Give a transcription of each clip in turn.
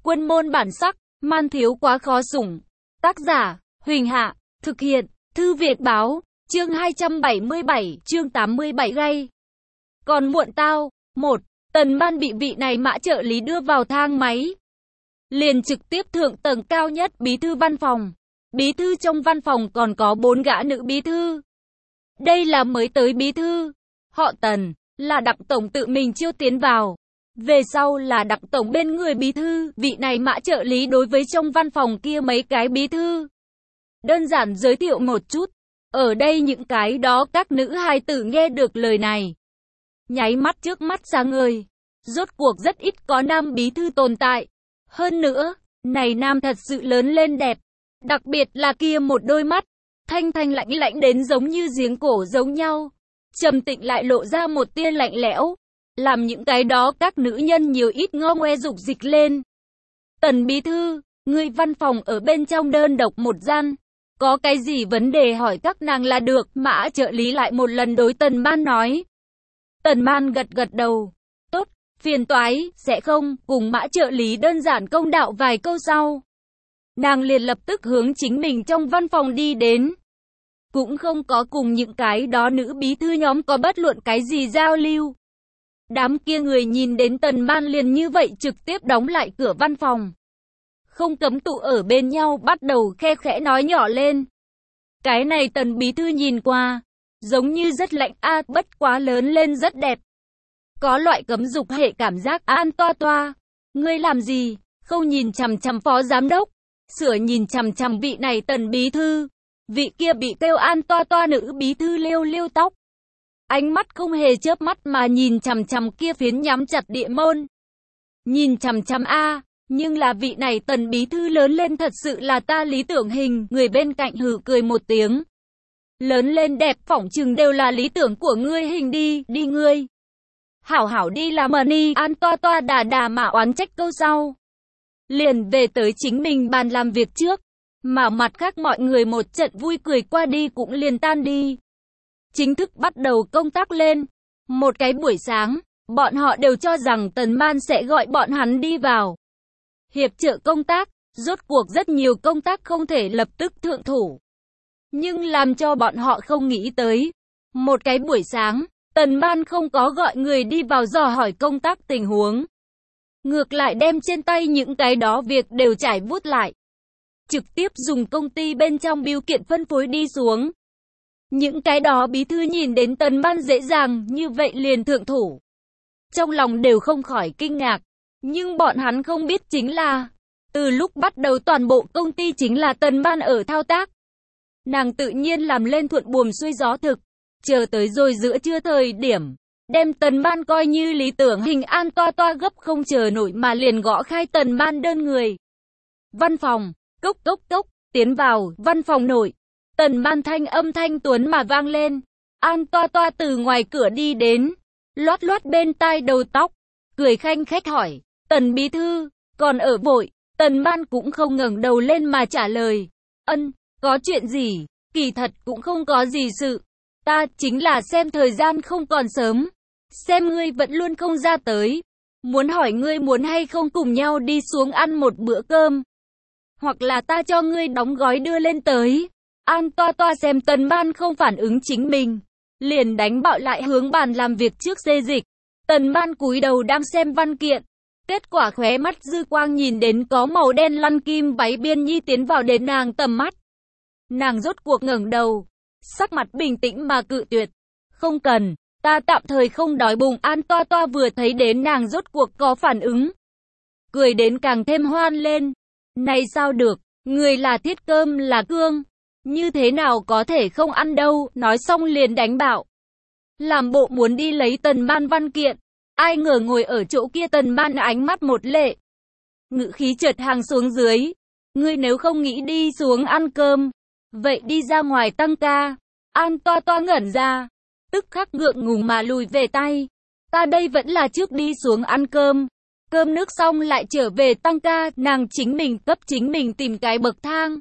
Quân môn bản sắc, man thiếu quá khó sủng. Tác giả, Huỳnh Hạ, thực hiện, Thư Việt Báo, chương 277, chương 87 gay. Còn muộn tao. 1. Tần Ban bị vị này mã trợ lý đưa vào thang máy. Liền trực tiếp thượng tầng cao nhất bí thư văn phòng. Bí thư trong văn phòng còn có 4 gã nữ bí thư. Đây là mới tới bí thư. Họ Tần, là Đặng tổng tự mình chiêu tiến vào. Về sau là Đặng tổng bên người bí thư, vị này mã trợ lý đối với trong văn phòng kia mấy cái bí thư. Đơn giản giới thiệu một chút. Ở đây những cái đó các nữ hài tử nghe được lời này. Nháy mắt trước mắt sáng ngời. Rốt cuộc rất ít có nam bí thư tồn tại. Hơn nữa, này nam thật sự lớn lên đẹp. Đặc biệt là kia một đôi mắt. Thanh thanh lãnh lãnh đến giống như giếng cổ giống nhau. Trầm tĩnh lại lộ ra một tia lạnh lẽo. Làm những cái đó các nữ nhân nhiều ít ngo ngoe dục dịch lên. Tần bí thư, người văn phòng ở bên trong đơn độc một gian. Có cái gì vấn đề hỏi các nàng là được. Mã trợ lý lại một lần đối Tần Ban nói. Tần Ban gật gật đầu. Tốt, phiền toái, sẽ không. Cùng mã trợ lý đơn giản công đạo vài câu sau. Nàng liền lập tức hướng chính mình trong văn phòng đi đến. Cũng không có cùng những cái đó nữ bí thư nhóm có bất luận cái gì giao lưu. Đám kia người nhìn đến Tần Ban liền như vậy trực tiếp đóng lại cửa văn phòng. Không cấm tụ ở bên nhau bắt đầu khe khẽ nói nhỏ lên. Cái này Tần bí thư nhìn qua, giống như rất lạnh bất quá lớn lên rất đẹp. Có loại cấm dục hệ cảm giác An Toa Toa. Ngươi làm gì, không nhìn chằm chằm phó giám đốc, sửa nhìn chằm chằm vị này Tần bí thư. Vị kia bị kêu An Toa Toa nữ bí thư liêu liêu tóc. Ánh mắt không hề chớp mắt mà nhìn chằm chằm kia phiến nhắm chặt địa môn. Nhìn chằm chằm nhưng là vị này Tần bí thư lớn lên thật sự là ta lý tưởng hình. Người bên cạnh hừ cười một tiếng. Lớn lên đẹp phỏng chừng đều là lý tưởng của ngươi hình đi ngươi. Hảo hảo đi làm đi. An Toa Toa đà mà oán trách câu sau. Liền về tới chính mình bàn làm việc trước. Mà mặt khác mọi người một trận vui cười qua đi cũng liền tan đi. Chính thức bắt đầu công tác lên. Một cái buổi sáng, bọn họ đều cho rằng Tần Ban sẽ gọi bọn hắn đi vào hiệp trợ công tác. Rốt cuộc rất nhiều công tác không thể lập tức thượng thủ. Nhưng làm cho bọn họ không nghĩ tới. Một cái buổi sáng, Tần Ban không có gọi người đi vào dò hỏi công tác tình huống. Ngược lại đem trên tay những cái đó việc đều trải bút lại. Trực tiếp dùng công ty bên trong bưu kiện phân phối đi xuống. Những cái đó bí thư nhìn đến Tần Ban dễ dàng như vậy liền thượng thủ. Trong lòng đều không khỏi kinh ngạc. Nhưng bọn hắn không biết chính là, từ lúc bắt đầu toàn bộ công ty chính là Tần Ban ở thao tác. Nàng tự nhiên làm lên thuận buồm xuôi gió thực. Chờ tới rồi giữa trưa thời điểm, đem Tần Ban coi như lý tưởng hình. An Toa Toa gấp không chờ nổi mà liền gõ khai Tần Ban đơn người. Văn phòng, cốc cốc cốc, tiến vào, văn phòng nội. Tần Ban thanh âm thanh tuấn mà vang lên. An Toa Toa từ ngoài cửa đi đến, loát loát bên tai đầu tóc, cười khanh khách hỏi, Tần bí thư, còn ở vội? Tần Ban cũng không ngẩng đầu lên mà trả lời, có chuyện gì? Kỳ thật cũng không có gì sự. Ta chính là xem thời gian không còn sớm, xem ngươi vẫn luôn không ra tới. Muốn hỏi ngươi muốn hay không cùng nhau đi xuống ăn một bữa cơm. Hoặc là ta cho ngươi đóng gói đưa lên tới. An Toa Toa xem Tần Ban không phản ứng chính mình, liền đánh bạo lại hướng bàn làm việc trước xê dịch. Tần Ban cúi đầu đang xem văn kiện. Kết quả khóe mắt dư quang nhìn đến có màu đen lăn kim váy biên nhi tiến vào đến nàng tầm mắt. Nàng rốt cuộc ngẩng đầu, sắc mặt bình tĩnh mà cự tuyệt. Không cần, ta tạm thời không đói bụng. An Toa Toa vừa thấy đến nàng rốt cuộc có phản ứng, cười đến càng thêm hoan lên. Này sao được, người là thiết cơm là cương, như thế nào có thể không ăn đâu. Nói xong liền đánh bạo, làm bộ muốn đi lấy Tần Ban văn kiện. Ai ngờ ngồi ở chỗ kia Tần Ban ánh mắt một lệ, ngữ khí chợt hàng xuống dưới. Ngươi nếu không nghĩ đi xuống ăn cơm, vậy đi ra ngoài tăng ca. An Toa Toa ngẩn ra, tức khắc ngượng ngùng mà lùi về tay. Ta đây vẫn là trước đi xuống ăn cơm. Cơm nước xong lại trở về tăng ca. Nàng chính mình cấp chính mình tìm cái bậc thang.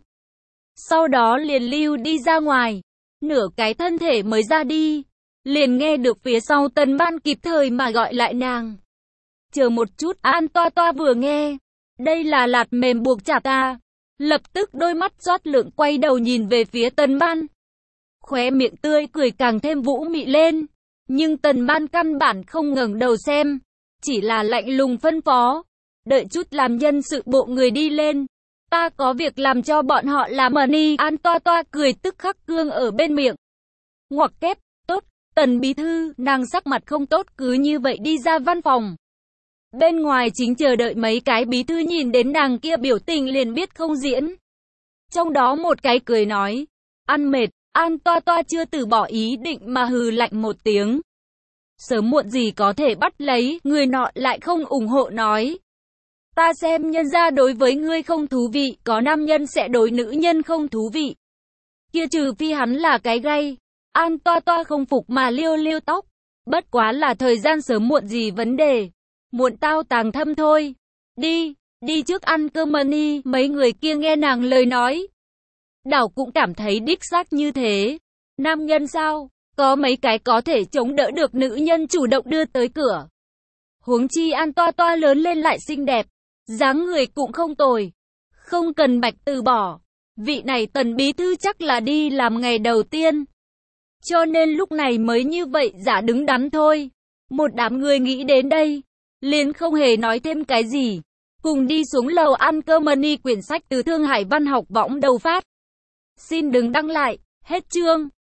Sau đó liền lưu đi ra ngoài. Nửa cái thân thể mới ra đi, liền nghe được phía sau Tần Ban kịp thời mà gọi lại nàng. Chờ một chút. An Toa Toa vừa nghe, Đây là lạt mềm buộc chặt ta. Lập tức đôi mắt rót lượng quay đầu nhìn về phía Tần Ban. Khóe miệng tươi cười càng thêm vũ mị lên. Nhưng Tần Ban căn bản không ngẩng đầu xem. Chỉ là lạnh lùng phân phó. Đợi chút làm nhân sự bộ người đi lên. Ta có việc làm cho bọn họ làm Ni. An Toa Toa cười tức khắc cương ở bên miệng. Ngoặc kép, tốt, Tần bí thư, nàng sắc mặt không tốt cứ như vậy đi ra văn phòng. Bên ngoài chính chờ đợi mấy cái bí thư nhìn đến nàng kia biểu tình liền biết không diễn. Trong đó một cái cười nói, ăn mệt, An Toa Toa chưa từ bỏ ý định mà hừ lạnh một tiếng. Sớm muộn gì có thể bắt lấy, người nọ lại không ủng hộ nói. Ta xem nhân gia đối với ngươi không thú vị, có nam nhân sẽ đối nữ nhân không thú vị. Kia trừ phi hắn là cái gay. An Toa Toa không phục mà liêu liêu tóc. Bất quá là thời gian sớm muộn gì vấn đề. Muộn tao tàng thâm thôi. Đi trước ăn cơm Ni. Mấy người kia nghe nàng lời nói. Đảo cũng cảm thấy đích xác như thế. Nam nhân sao? Có mấy cái có thể chống đỡ được nữ nhân chủ động đưa tới cửa. Huống chi An Toa Toa lớn lên lại xinh đẹp. Dáng người cũng không tồi. Không cần bạch từ bỏ. Vị này Tần bí thư chắc là đi làm ngày đầu tiên. Cho nên lúc này mới như vậy giả đứng đắn thôi. Một đám người nghĩ đến đây. Liền không hề nói thêm cái gì. Cùng đi xuống lầu ăn cơm Ni quyển sách từ Thương Hải Văn học võng đầu phát. Xin đừng đăng lại. Hết chương.